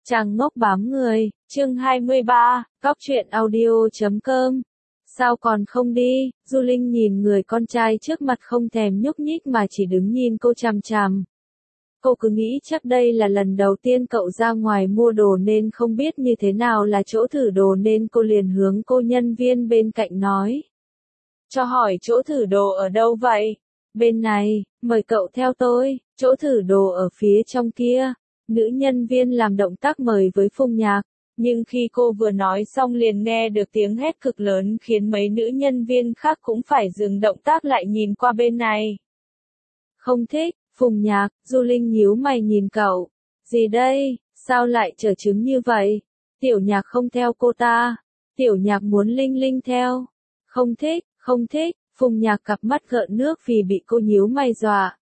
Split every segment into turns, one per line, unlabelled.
Chàng ngốc bám người, chương 23, Cóc truyện audio.com. Sao còn không đi? Du Linh nhìn người con trai trước mặt không thèm nhúc nhích mà chỉ đứng nhìn cô chằm chằm. Cô cứ nghĩ chắc đây là lần đầu tiên cậu ra ngoài mua đồ nên không biết như thế nào là chỗ thử đồ nên cô liền hướng cô nhân viên bên cạnh nói. Cho hỏi chỗ thử đồ ở đâu vậy? Bên này, mời cậu theo tôi, chỗ thử đồ ở phía trong kia. Nữ nhân viên làm động tác mời với Phùng Nhạc, nhưng khi cô vừa nói xong liền nghe được tiếng hét cực lớn khiến mấy nữ nhân viên khác cũng phải dừng động tác lại nhìn qua bên này. Không thích, Phùng Nhạc, Du Linh nhíu mày nhìn cậu. Gì đây, sao lại trở chứng như vậy? Tiểu Nhạc không theo cô ta. Tiểu Nhạc muốn Linh Linh theo. Không thích, Phùng Nhạc cặp mắt gợn nước vì bị cô nhíu mày dọa.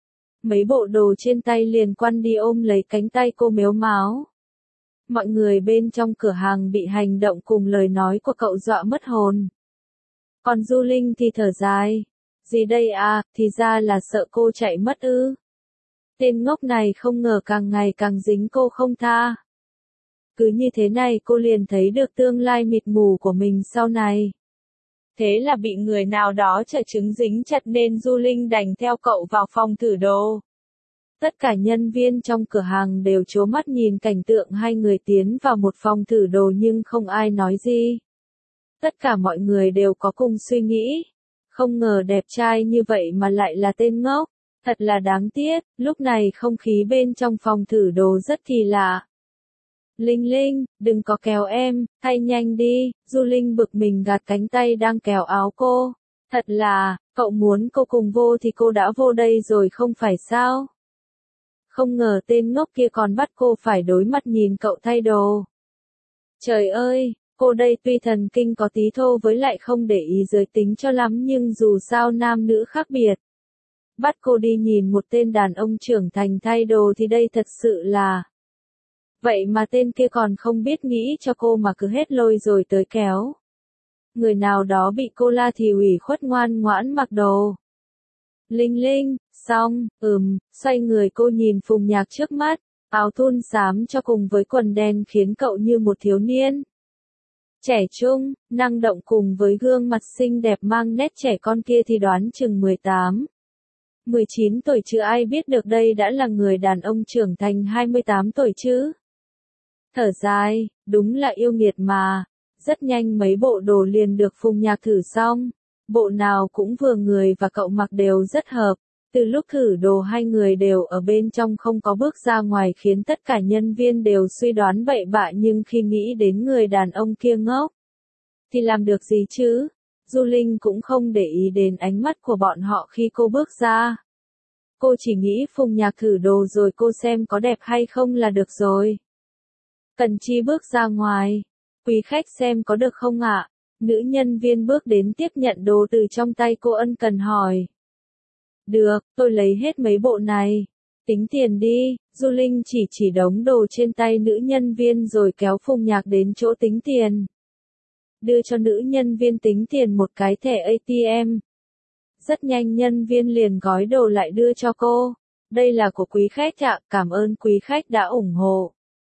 Mấy bộ đồ trên tay liền quăn đi ôm lấy cánh tay cô mếu máo. Mọi người bên trong cửa hàng bị hành động cùng lời nói của cậu dọa mất hồn. Còn Du Linh thì thở dài. Gì đây à, thì ra là sợ cô chạy mất ư. Tên ngốc này không ngờ càng ngày càng dính cô không tha. Cứ như thế này cô liền thấy được tương lai mịt mù của mình sau này. Thế là bị người nào đó trợ chứng dính chặt nên Du Linh đành theo cậu vào phòng thử đồ. Tất cả nhân viên trong cửa hàng đều trố mắt nhìn cảnh tượng hai người tiến vào một phòng thử đồ nhưng không ai nói gì. Tất cả mọi người đều có cùng suy nghĩ. Không ngờ đẹp trai như vậy mà lại là tên ngốc. Thật là đáng tiếc, lúc này không khí bên trong phòng thử đồ rất kỳ lạ. Linh Linh, đừng có kéo em, thay nhanh đi, Du Linh bực mình gạt cánh tay đang kéo áo cô. Thật là, cậu muốn cô cùng vô thì cô đã vô đây rồi không phải sao? Không ngờ tên ngốc kia còn bắt cô phải đối mặt nhìn cậu thay đồ. Trời ơi, cô đây tuy thần kinh có tí thô với lại không để ý giới tính cho lắm nhưng dù sao nam nữ khác biệt. Bắt cô đi nhìn một tên đàn ông trưởng thành thay đồ thì đây thật sự là... Vậy mà tên kia còn không biết nghĩ cho cô mà cứ hết lôi rồi tới kéo. Người nào đó bị cô la thì ủy khuất ngoan ngoãn mặc đồ. Linh Linh, xong, xoay người cô nhìn Phùng Nhạc trước mắt, áo thun xám cho cùng với quần đen khiến cậu như một thiếu niên. Trẻ trung, năng động cùng với gương mặt xinh đẹp mang nét trẻ con kia thì đoán chừng 18. 19 tuổi chứ ai biết được đây đã là người đàn ông trưởng thành 28 tuổi chứ. Thở dài, đúng là yêu nghiệt mà. Rất nhanh mấy bộ đồ liền được Phùng Nhạc thử xong. Bộ nào cũng vừa người và cậu mặc đều rất hợp. Từ lúc thử đồ hai người đều ở bên trong không có bước ra ngoài khiến tất cả nhân viên đều suy đoán bậy bạ nhưng khi nghĩ đến người đàn ông kia ngốc. Thì làm được gì chứ? Du Linh cũng không để ý đến ánh mắt của bọn họ khi cô bước ra. Cô chỉ nghĩ Phùng Nhạc thử đồ rồi cô xem có đẹp hay không là được rồi. Cần Chi bước ra ngoài. Quý khách xem có được không ạ? Nữ nhân viên bước đến tiếp nhận đồ từ trong tay cô ân cần hỏi. Được, tôi lấy hết mấy bộ này. Tính tiền đi, Du Linh chỉ đống đồ trên tay nữ nhân viên rồi kéo Phùng Nhạc đến chỗ tính tiền. Đưa cho nữ nhân viên tính tiền một cái thẻ ATM. Rất nhanh nhân viên liền gói đồ lại đưa cho cô. Đây là của quý khách ạ, cảm ơn quý khách đã ủng hộ.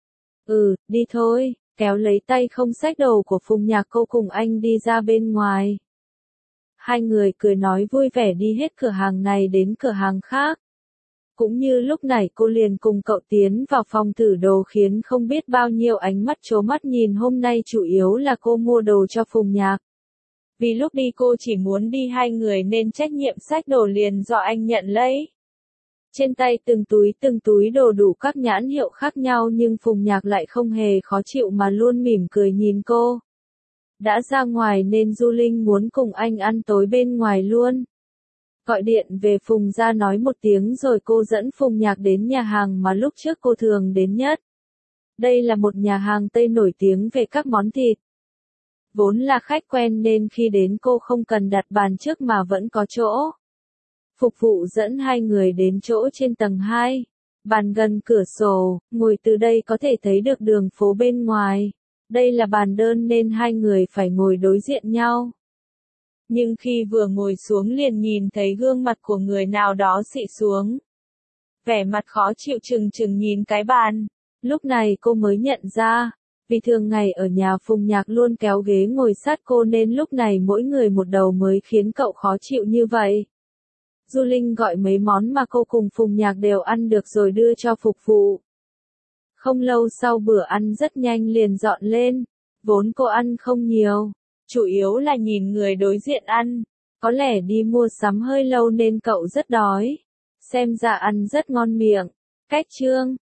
Đi thôi, kéo lấy tay không xách đồ của Phùng Nhạc cô cùng anh đi ra bên ngoài. Hai người cười nói vui vẻ đi hết cửa hàng này đến cửa hàng khác. Cũng như lúc này cô liền cùng cậu tiến vào phòng thử đồ khiến không biết bao nhiêu ánh mắt trố mắt nhìn hôm nay chủ yếu là cô mua đồ cho Phùng Nhạc. Vì lúc đi cô chỉ muốn đi hai người nên trách nhiệm xách đồ liền do anh nhận lấy. Trên tay từng túi đồ đủ các nhãn hiệu khác nhau nhưng Phùng Nhạc lại không hề khó chịu mà luôn mỉm cười nhìn cô. Đã ra ngoài nên Du Linh muốn cùng anh ăn tối bên ngoài luôn. Gọi điện về Phùng ra nói một tiếng rồi cô dẫn Phùng Nhạc đến nhà hàng mà lúc trước cô thường đến nhất. Đây là một nhà hàng Tây nổi tiếng về các món thịt. Vốn là khách quen nên khi đến cô không cần đặt bàn trước mà vẫn có chỗ. Phục vụ dẫn hai người đến chỗ trên tầng 2. Bàn gần cửa sổ, ngồi từ đây có thể thấy được đường phố bên ngoài. Đây là bàn đơn nên hai người phải ngồi đối diện nhau. Nhưng khi vừa ngồi xuống liền nhìn thấy gương mặt của người nào đó xị xuống. Vẻ mặt khó chịu chừng nhìn cái bàn. Lúc này cô mới nhận ra, vì thường ngày ở nhà Phùng Nhạc luôn kéo ghế ngồi sát cô nên lúc này mỗi người một đầu mới khiến cậu khó chịu như vậy. Du Linh gọi mấy món mà cô cùng Phùng Nhạc đều ăn được rồi đưa cho phục vụ. Không lâu sau bữa ăn rất nhanh liền dọn lên, vốn cô ăn không nhiều, chủ yếu là nhìn người đối diện ăn, có lẽ đi mua sắm hơi lâu nên cậu rất đói, xem ra ăn rất ngon miệng. Cách chương